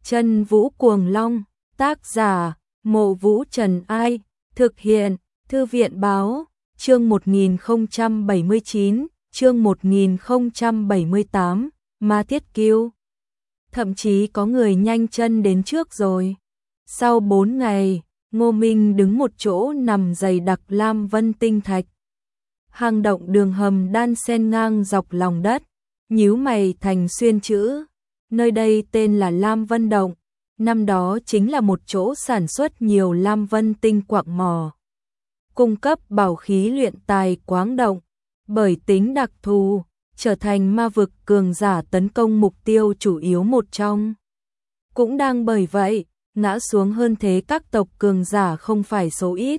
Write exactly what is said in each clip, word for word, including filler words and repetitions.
Chân Vũ Cuồng Long, tác giả, Mộ Vũ Trần Ai, thực hiện, Thư viện Báo, chương một nghìn không trăm bảy mươi chín, chương một nghìn không trăm bảy mươi tám, Ma Thiết Kiêu. Thậm chí có người nhanh chân đến trước rồi. Sau bốn ngày, Ngô Minh đứng một chỗ nằm dày đặc lam vân tinh thạch. Hang động đường hầm đan xen ngang dọc lòng đất, nhíu mày thành xuyên chữ. Nơi đây tên là Lam Vân Động, năm đó chính là một chỗ sản xuất nhiều lam vân tinh quặng mỏ, cung cấp bảo khí luyện tài quáng động, bởi tính đặc thù, trở thành ma vực cường giả tấn công mục tiêu chủ yếu một trong. Cũng đang bởi vậy, ngã xuống hơn thế các tộc cường giả không phải số ít.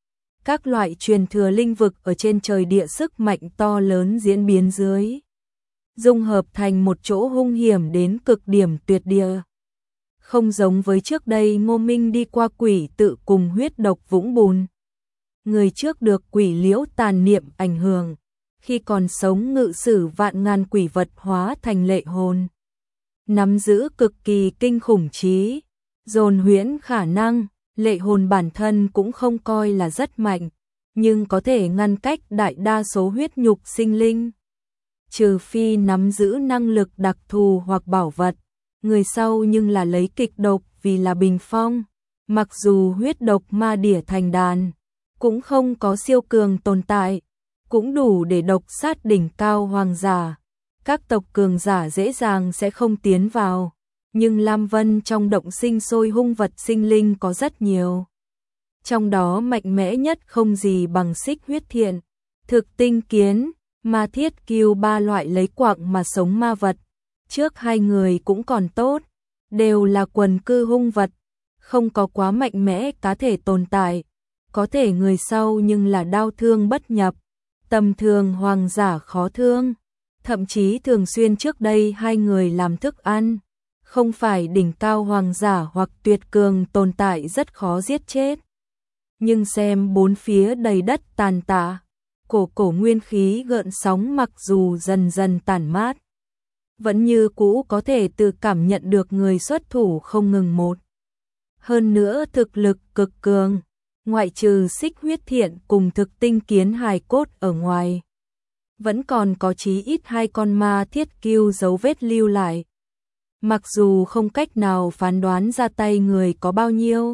Các loại truyền thừa linh vực ở trên trời địa sức mạnh to lớn diễn biến dưới, dung hợp thành một chỗ hung hiểm đến cực điểm tuyệt địa. Không giống với trước đây Ngô Minh đi qua quỷ tự cùng huyết độc vũng bùn. Người trước được quỷ liễu tàn niệm ảnh hưởng, khi còn sống ngự sử vạn ngàn quỷ vật hóa thành lệ hồn. Nắm giữ cực kỳ kinh khủng trí, dồn huyễn khả năng, lệ hồn bản thân cũng không coi là rất mạnh, nhưng có thể ngăn cách đại đa số huyết nhục sinh linh. Trừ phi nắm giữ năng lực đặc thù hoặc bảo vật, người sau nhưng là lấy kịch độc vì là bình phong. Mặc dù huyết độc ma đỉa thành đàn, cũng không có siêu cường tồn tại, cũng đủ để độc sát đỉnh cao hoàng giả. Các tộc cường giả dễ dàng sẽ không tiến vào, nhưng Lam Vân trong động sinh sôi hung vật sinh linh có rất nhiều. Trong đó mạnh mẽ nhất không gì bằng Xích Huyết Thiện, Thực Tinh Kiến, Ma Thiết Kiêu ba loại lấy quặng mà sống ma vật. Trước hai người cũng còn tốt, đều là quần cư hung vật, không có quá mạnh mẽ cá thể tồn tại. Có thể người sau nhưng là đao thương bất nhập, tầm thường hoàng giả khó thương, thậm chí thường xuyên trước đây hai người làm thức ăn. Không phải đỉnh cao hoàng giả hoặc tuyệt cường tồn tại rất khó giết chết. Nhưng xem bốn phía đầy đất tàn tạ, cổ cổ nguyên khí gợn sóng mặc dù dần dần tản mát, vẫn như cũ có thể tự cảm nhận được người xuất thủ không ngừng một. Hơn nữa thực lực cực cường, ngoại trừ Xích Huyết Thiện cùng Thực Tinh Kiến hài cốt ở ngoài, vẫn còn có chí ít hai con ma thiết kiêu dấu vết lưu lại. Mặc dù không cách nào phán đoán ra tay người có bao nhiêu,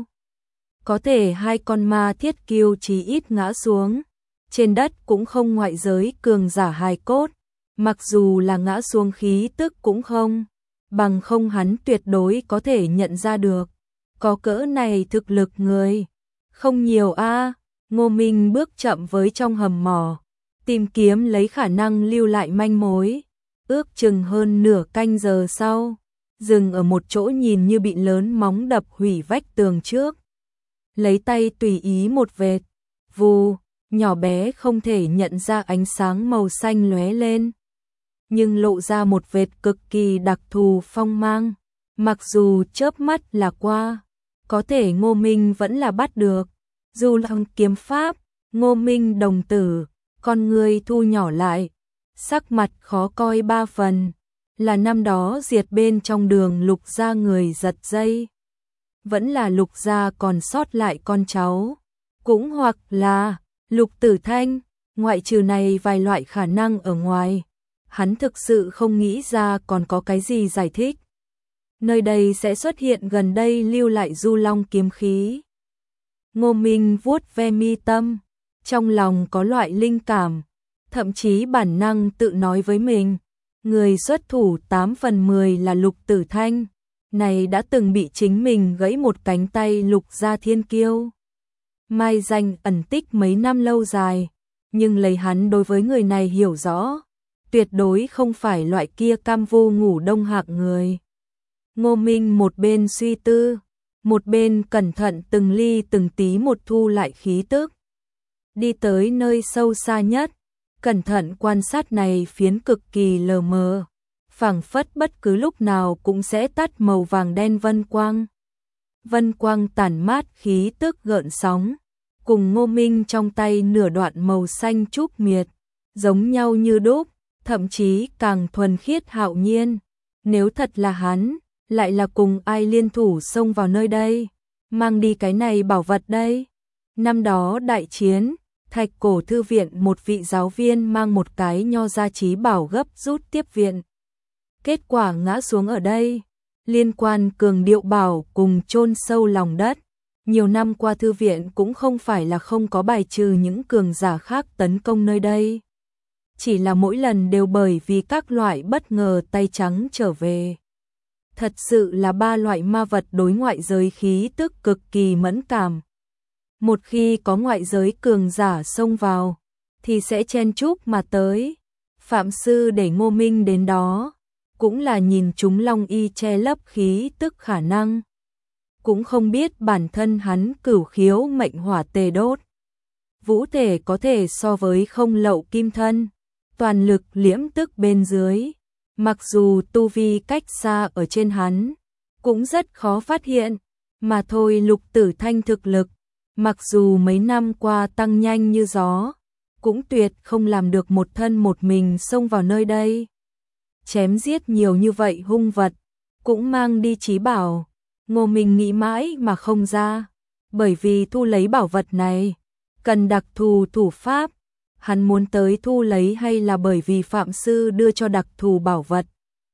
có thể hai con ma thiết kiêu chí ít ngã xuống trên đất cũng không ngoại giới cường giả hài cốt, mặc dù là ngã xuống khí tức cũng không, bằng không hắn tuyệt đối có thể nhận ra được. Có cỡ này thực lực người, không nhiều a. À. Ngô Minh bước chậm với trong hầm mỏ, tìm kiếm lấy khả năng lưu lại manh mối. Ước chừng hơn nửa canh giờ sau, dừng ở một chỗ nhìn như bị lớn móng đập hủy vách tường trước. Lấy tay tùy ý một vệt, vù, nhỏ bé không thể nhận ra ánh sáng màu xanh lóe lên, nhưng lộ ra một vệt cực kỳ đặc thù phong mang. Mặc dù chớp mắt là qua, có thể Ngô Minh vẫn là bắt được. Dù là kiếm pháp, Ngô Minh đồng tử, con người thu nhỏ lại, sắc mặt khó coi ba phần. Là năm đó diệt bên trong đường Lục gia người giật dây, vẫn là Lục gia còn sót lại con cháu, cũng hoặc là Lục Tử Thanh. Ngoại trừ này vài loại khả năng ở ngoài, hắn thực sự không nghĩ ra còn có cái gì giải thích. Nơi đây sẽ xuất hiện gần đây lưu lại du long kiếm khí. Ngô Minh vuốt ve mi tâm, trong lòng có loại linh cảm, thậm chí bản năng tự nói với mình, người xuất thủ tám phần mười là Lục Tử Thanh, này đã từng bị chính mình gãy một cánh tay Lục gia thiên kiêu. Mai danh ẩn tích mấy năm lâu dài, nhưng lấy hắn đối với người này hiểu rõ, tuyệt đối không phải loại kia cam vô ngủ đông hạng người. Ngô Minh một bên suy tư, một bên cẩn thận từng ly từng tí một thu lại khí tức. Đi tới nơi sâu xa nhất, cẩn thận quan sát này phiến cực kỳ lờ mờ, phảng phất bất cứ lúc nào cũng sẽ tắt màu vàng đen vân quang. Vân quang tản mát khí tức gợn sóng, cùng Ngô Minh trong tay nửa đoạn màu xanh trúc miệt, giống nhau như đúc, thậm chí càng thuần khiết hạo nhiên. Nếu thật là hắn, lại là cùng ai liên thủ xông vào nơi đây, mang đi cái này bảo vật đây. Năm đó đại chiến, Thạch Cổ thư viện một vị giáo viên mang một cái nho ra trí bảo gấp rút tiếp viện. Kết quả ngã xuống ở đây, liên quan cường điệu bảo cùng chôn sâu lòng đất. Nhiều năm qua thư viện cũng không phải là không có bài trừ những cường giả khác tấn công nơi đây. Chỉ là mỗi lần đều bởi vì các loại bất ngờ tay trắng trở về. Thật sự là ba loại ma vật đối ngoại giới khí tức cực kỳ mẫn cảm. Một khi có ngoại giới cường giả xông vào, thì sẽ chen chúc mà tới. Phạm sư để Ngô Minh đến đó, cũng là nhìn chúng Long Y che lấp khí tức khả năng. Cũng không biết bản thân hắn cửu khiếu mệnh hỏa tề đốt. Vũ thể có thể so với không lậu kim thân, toàn lực liễm tức bên dưới. Mặc dù tu vi cách xa ở trên hắn, cũng rất khó phát hiện, mà thôi Lục Tử Thanh thực lực, mặc dù mấy năm qua tăng nhanh như gió, cũng tuyệt không làm được một thân một mình xông vào nơi đây. Chém giết nhiều như vậy hung vật, cũng mang đi trí bảo, Ngô Minh nghĩ mãi mà không ra, bởi vì thu lấy bảo vật này, cần đặc thù thủ pháp. Hắn muốn tới thu lấy hay là bởi vì Phạm Sư đưa cho đặc thù bảo vật.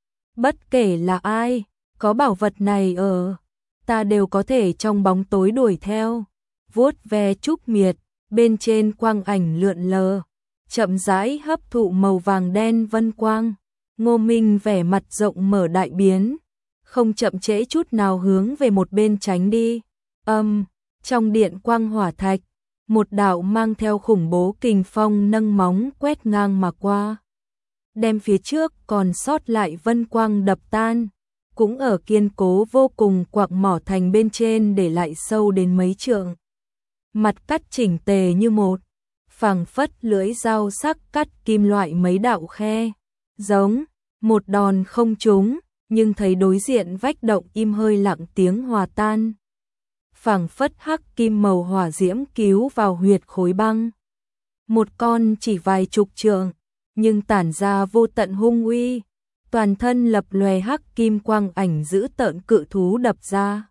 Bất kể là ai, có bảo vật này ở, ta đều có thể trong bóng tối đuổi theo. Vuốt ve trúc miệt, bên trên quang ảnh lượn lờ, chậm rãi hấp thụ màu vàng đen vân quang. Ngô Minh vẻ mặt rộng mở đại biến, không chậm trễ chút nào hướng về một bên tránh đi. Âm, trong điện quang hỏa thạch, một đạo mang theo khủng bố kình phong nâng móng quét ngang mà qua, đem phía trước còn sót lại vân quang đập tan, cũng ở kiên cố vô cùng quạc mỏ thành bên trên để lại sâu đến mấy trượng. Mặt cắt chỉnh tề như một, phảng phất lưỡi dao sắc cắt kim loại mấy đạo khe, giống một đòn không trúng, nhưng thấy đối diện vách động im hơi lặng tiếng hòa tan. Phảng phất hắc kim màu hỏa diễm cứu vào huyệt khối băng. Một con chỉ vài chục trượng, nhưng tản ra vô tận hung uy, toàn thân lập lòe hắc kim quang ảnh dữ tợn cự thú đập ra.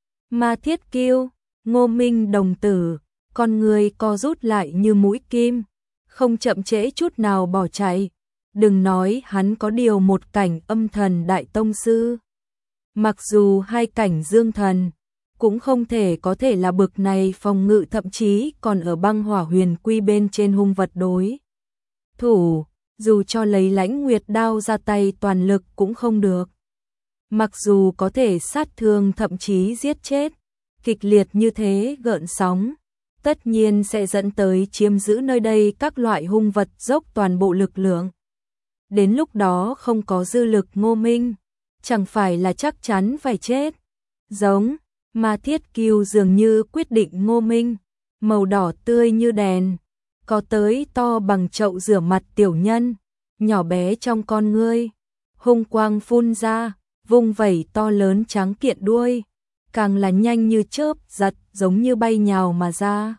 Ma Thiết Kiêu, Ngô Minh đồng tử, con người co rút lại như mũi kim, không chậm trễ chút nào bỏ chạy. Đừng nói hắn có điều một cảnh âm thần đại tông sư. Mặc dù hai cảnh dương thần, cũng không thể có thể là bực này phòng ngự, thậm chí còn ở băng hỏa huyền quy bên trên hung vật đối thủ, dù cho lấy Lãnh Nguyệt đao ra tay toàn lực cũng không được. Mặc dù có thể sát thương thậm chí giết chết, kịch liệt như thế gợn sóng, tất nhiên sẽ dẫn tới chiếm giữ nơi đây các loại hung vật dốc toàn bộ lực lượng. Đến lúc đó không có dư lực Ngô Minh, chẳng phải là chắc chắn phải chết. Giống Ma Thiết Kiêu dường như quyết định Ngô Minh, màu đỏ tươi như đèn, có tới to bằng chậu rửa mặt tiểu nhân, nhỏ bé trong con ngươi, hung quang phun ra, vung vẩy to lớn trắng kiện đuôi, càng là nhanh như chớp giật, giống như bay nhào mà ra.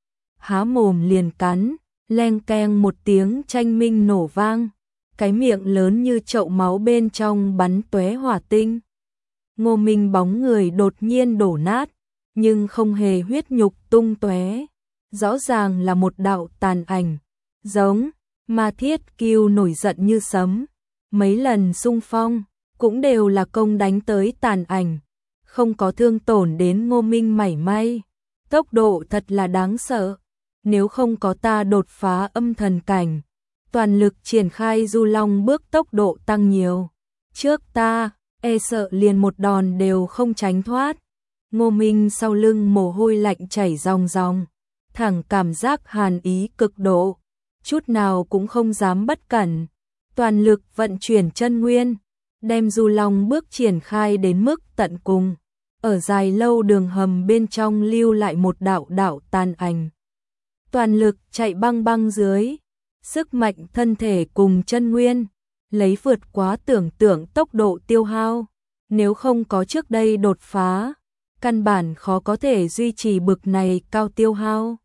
Há mồm liền cắn, leng keng một tiếng tranh minh nổ vang, cái miệng lớn như chậu máu bên trong bắn tóe hỏa tinh. Ngô Minh bóng người đột nhiên đổ nát, nhưng không hề huyết nhục tung tóe, rõ ràng là một đạo tàn ảnh. Giống Ma Thiết Kiêu nổi giận như sấm, mấy lần xung phong cũng đều là công đánh tới tàn ảnh, không có thương tổn đến Ngô Minh mảy may. Tốc độ thật là đáng sợ, nếu không có ta đột phá âm thần cảnh, toàn lực triển khai Du Long bước tốc độ tăng nhiều, trước ta e sợ liền một đòn đều không tránh thoát. Ngô Minh sau lưng mồ hôi lạnh chảy ròng ròng, thẳng cảm giác hàn ý cực độ, chút nào cũng không dám bất cẩn, toàn lực vận chuyển chân nguyên, đem Du Long bước triển khai đến mức tận cùng, ở dài lâu đường hầm bên trong lưu lại một đạo đạo tàn ảnh. Toàn lực chạy băng băng dưới, sức mạnh thân thể cùng chân nguyên, lấy vượt quá tưởng tượng tốc độ tiêu hao, nếu không có trước đây đột phá, căn bản khó có thể duy trì bực này cao tiêu hao.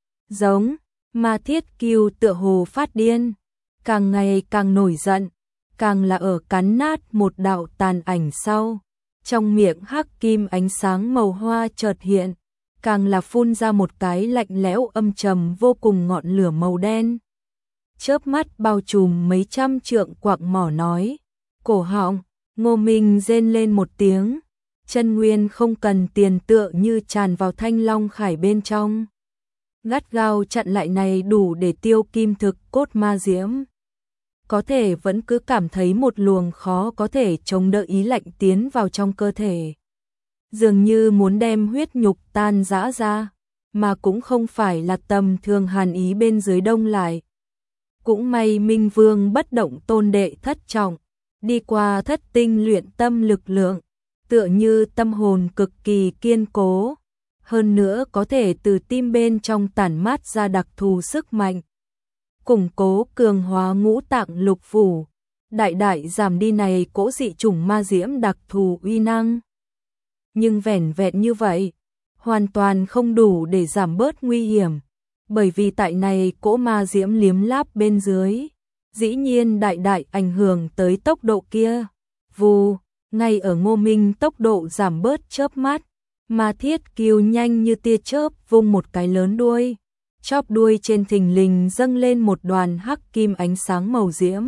Giống Ma Thiết Kiêu tựa hồ phát điên, càng ngày càng nổi giận, càng là ở cắn nát một đạo tàn ảnh sau, trong miệng hắc kim ánh sáng màu hoa chợt hiện, càng là phun ra một cái lạnh lẽo âm trầm vô cùng ngọn lửa màu đen. Chớp mắt bao trùm mấy trăm trượng quạng mỏ nói, cổ họng, Ngô Minh rên lên một tiếng, chân nguyên không cần tiền tựa như tràn vào thanh long khải bên trong. Gắt gao chặn lại này đủ để tiêu kim thực cốt ma diễm. Có thể vẫn cứ cảm thấy một luồng khó có thể chống đỡ ý lạnh tiến vào trong cơ thể. Dường như muốn đem huyết nhục tan rã ra, mà cũng không phải là tầm thường hàn ý bên dưới đông lại. Cũng may Minh Vương bất động tôn đệ thất trọng, đi qua thất tinh luyện tâm lực lượng, tựa như tâm hồn cực kỳ kiên cố, hơn nữa có thể từ tim bên trong tản mát ra đặc thù sức mạnh. Củng cố cường hóa ngũ tạng lục phủ, đại đại giảm đi này cỗ dị chủng ma diễm đặc thù uy năng. Nhưng vẻn vẹn như vậy, hoàn toàn không đủ để giảm bớt nguy hiểm, bởi vì tại này cỗ ma diễm liếm láp bên dưới, dĩ nhiên đại đại ảnh hưởng tới tốc độ kia. Vù, ngay ở Ngô Minh tốc độ giảm bớt chớp mắt, ma thiết kiêu nhanh như tia chớp vung một cái lớn đuôi. Chóp đuôi trên thình lình dâng lên một đoàn hắc kim ánh sáng màu diễm,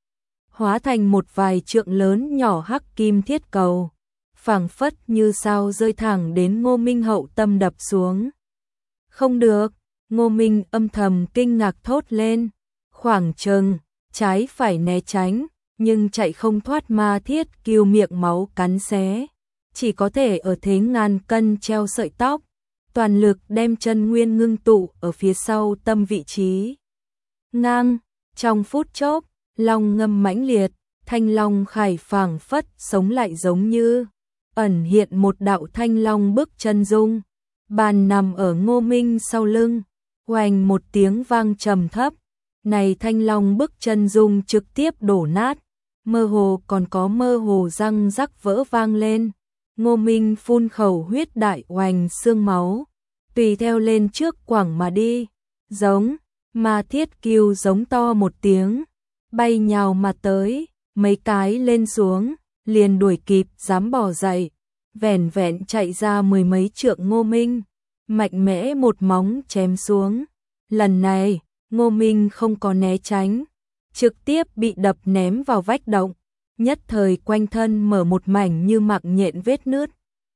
hóa thành một vài trượng lớn nhỏ hắc kim thiết cầu, phảng phất như sao rơi thẳng đến Ngô Minh hậu tâm đập xuống. Không được, Ngô Minh âm thầm kinh ngạc thốt lên, khoảng chừng, trái phải né tránh, nhưng chạy không thoát ma thiết kiêu miệng máu cắn xé, chỉ có thể ở thế ngàn cân treo sợi tóc. Toàn lực đem chân nguyên ngưng tụ ở phía sau tâm vị trí. Ngang, trong phút chốc, long ngâm mãnh liệt, thanh long khải phảng phất sống lại giống như ẩn hiện một đạo thanh long bước chân dung, bàn nằm ở Ngô Minh sau lưng, oanh một tiếng vang trầm thấp, này thanh long bước chân dung trực tiếp đổ nát, mơ hồ còn có mơ hồ răng rắc vỡ vang lên. Ngô Minh phun khẩu huyết đại oanh xương máu, tùy theo lên trước quẳng mà đi, giống, ma thiết kiêu giống to một tiếng, bay nhào mà tới, mấy cái lên xuống, liền đuổi kịp dám bỏ dậy, vẻn vẹn chạy ra mười mấy trượng Ngô Minh, mạnh mẽ một móng chém xuống. Lần này, Ngô Minh không có né tránh, trực tiếp bị đập ném vào vách động. Nhất thời quanh thân mở một mảnh như mạng nhện vết nứt.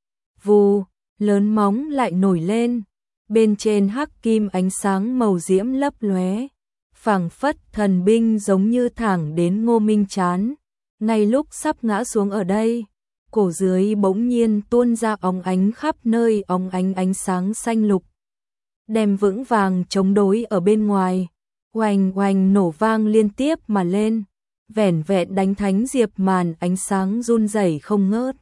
Vù, lớn móng lại nổi lên, bên trên hắc kim ánh sáng màu diễm lấp lóe, phảng phất thần binh giống như thẳng đến Ngô Minh chán. Ngay lúc sắp ngã xuống ở đây, cổ dưới bỗng nhiên tuôn ra óng ánh khắp nơi óng ánh ánh sáng xanh lục, đem vững vàng chống đối ở bên ngoài, oanh oanh nổ vang liên tiếp mà lên. Vẻn vẹn đánh thánh diệp màn ánh sáng run rẩy không ngớt,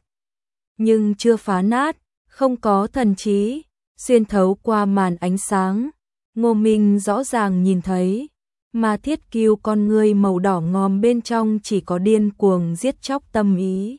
nhưng chưa phá nát, không có thần trí, xuyên thấu qua màn ánh sáng, Ngô Minh rõ ràng nhìn thấy, mà thiết kiêu con người màu đỏ ngòm bên trong chỉ có điên cuồng giết chóc tâm ý.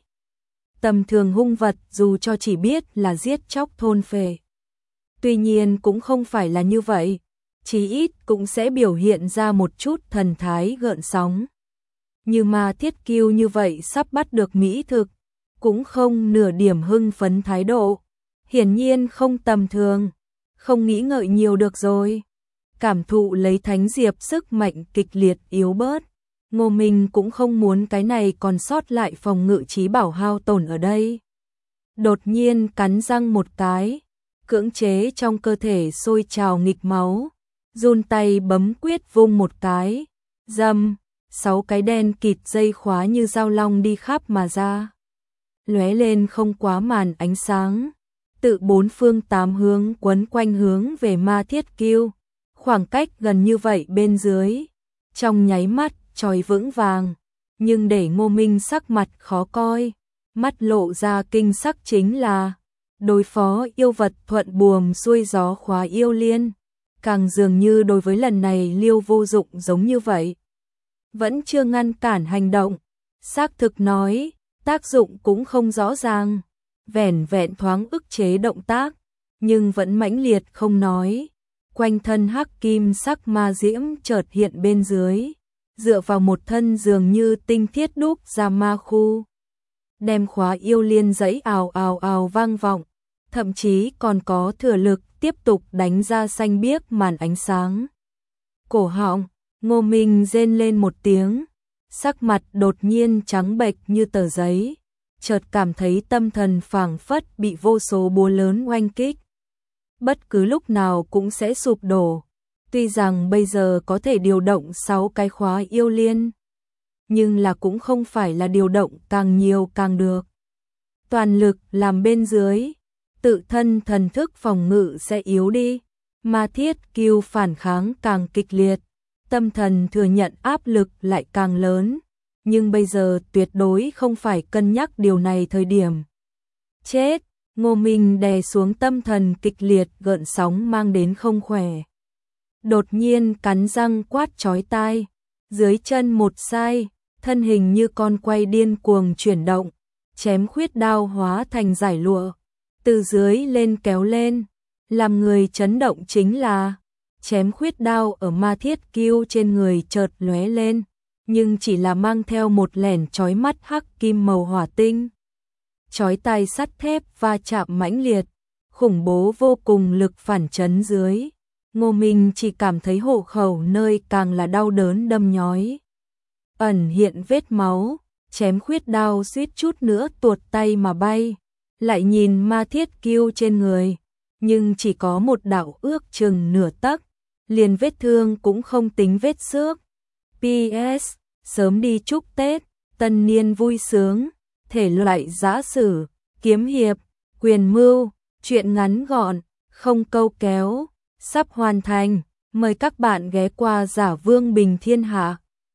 Tầm thường hung vật dù cho chỉ biết là giết chóc thôn phệ, tuy nhiên cũng không phải là như vậy, chí ít cũng sẽ biểu hiện ra một chút thần thái gợn sóng. Như ma thiết kiêu như vậy sắp bắt được mỹ thực, cũng không nửa điểm hưng phấn thái độ, hiển nhiên không tầm thường, không nghĩ ngợi nhiều được rồi. Cảm thụ lấy thánh diệp sức mạnh kịch liệt yếu bớt, Ngô Minh cũng không muốn cái này còn sót lại phòng ngự trí bảo hao tổn ở đây. Đột nhiên cắn răng một cái, cưỡng chế trong cơ thể sôi trào nghịch máu, run tay bấm quyết vung một cái, dầm. Sáu cái đen kịt dây khóa như dao long đi khắp mà ra, lóe lên không quá màn ánh sáng, tự bốn phương tám hướng quấn quanh hướng về ma thiết kiêu, khoảng cách gần như vậy bên dưới, trong nháy mắt tròi vững vàng, nhưng để Ngô Minh sắc mặt khó coi, mắt lộ ra kinh sắc chính là đối phó yêu vật thuận buồm xuôi gió khóa yêu liên, càng dường như đối với lần này liêu vô dụng giống như vậy. Vẫn chưa ngăn cản hành động, xác thực nói, tác dụng cũng không rõ ràng, vẻn vẹn thoáng ức chế động tác, nhưng vẫn mãnh liệt không nói. Quanh thân hắc kim sắc ma diễm chợt hiện bên dưới, dựa vào một thân dường như tinh thiết đúc ra ma khu. đem khóa yêu liên dãy ào ào ào vang vọng, thậm chí còn có thừa lực tiếp tục đánh ra xanh biếc màn ánh sáng. Cổ họng, Ngô Minh rên lên một tiếng, sắc mặt đột nhiên trắng bệch như tờ giấy, chợt cảm thấy tâm thần phảng phất bị vô số búa lớn oanh kích. Bất cứ lúc nào cũng sẽ sụp đổ, tuy rằng bây giờ có thể điều động sáu cái khóa yêu liên, nhưng là cũng không phải là điều động càng nhiều càng được. Toàn lực làm bên dưới, tự thân thần thức phòng ngự sẽ yếu đi, mà Thiết Kiêu phản kháng càng kịch liệt, tâm thần thừa nhận áp lực lại càng lớn, nhưng bây giờ tuyệt đối không phải cân nhắc điều này thời điểm. Chết, Ngô Minh đè xuống tâm thần kịch liệt gợn sóng mang đến không khỏe. Đột nhiên cắn răng quát chói tai, dưới chân một sai, thân hình như con quay điên cuồng chuyển động, chém khuyết đao hóa thành giải lụa, từ dưới lên kéo lên, làm người chấn động chính là chém khuyết đao ở Ma Thiết Kiêu trên người chợt lóe lên, nhưng chỉ là mang theo một lẻn chói mắt hắc kim màu hỏa tinh. Chói tai sắt thép va chạm mãnh liệt, khủng bố vô cùng lực phản chấn dưới. Ngô Minh chỉ cảm thấy hộ khẩu nơi càng là đau đớn đâm nhói. Ẩn hiện vết máu, chém khuyết đao suýt chút nữa tuột tay mà bay. Lại nhìn Ma Thiết Kiêu trên người, nhưng chỉ có một đạo ước chừng nửa tấc, liền vết thương cũng không tính vết xước. pê ét. Sớm đi chúc Tết, tân niên vui sướng, thể loại giã sử, kiếm hiệp, quyền mưu, truyện ngắn gọn, không câu kéo, sắp hoàn thành. Mời các bạn ghé qua Giả Vương Bình Thiên Hạ.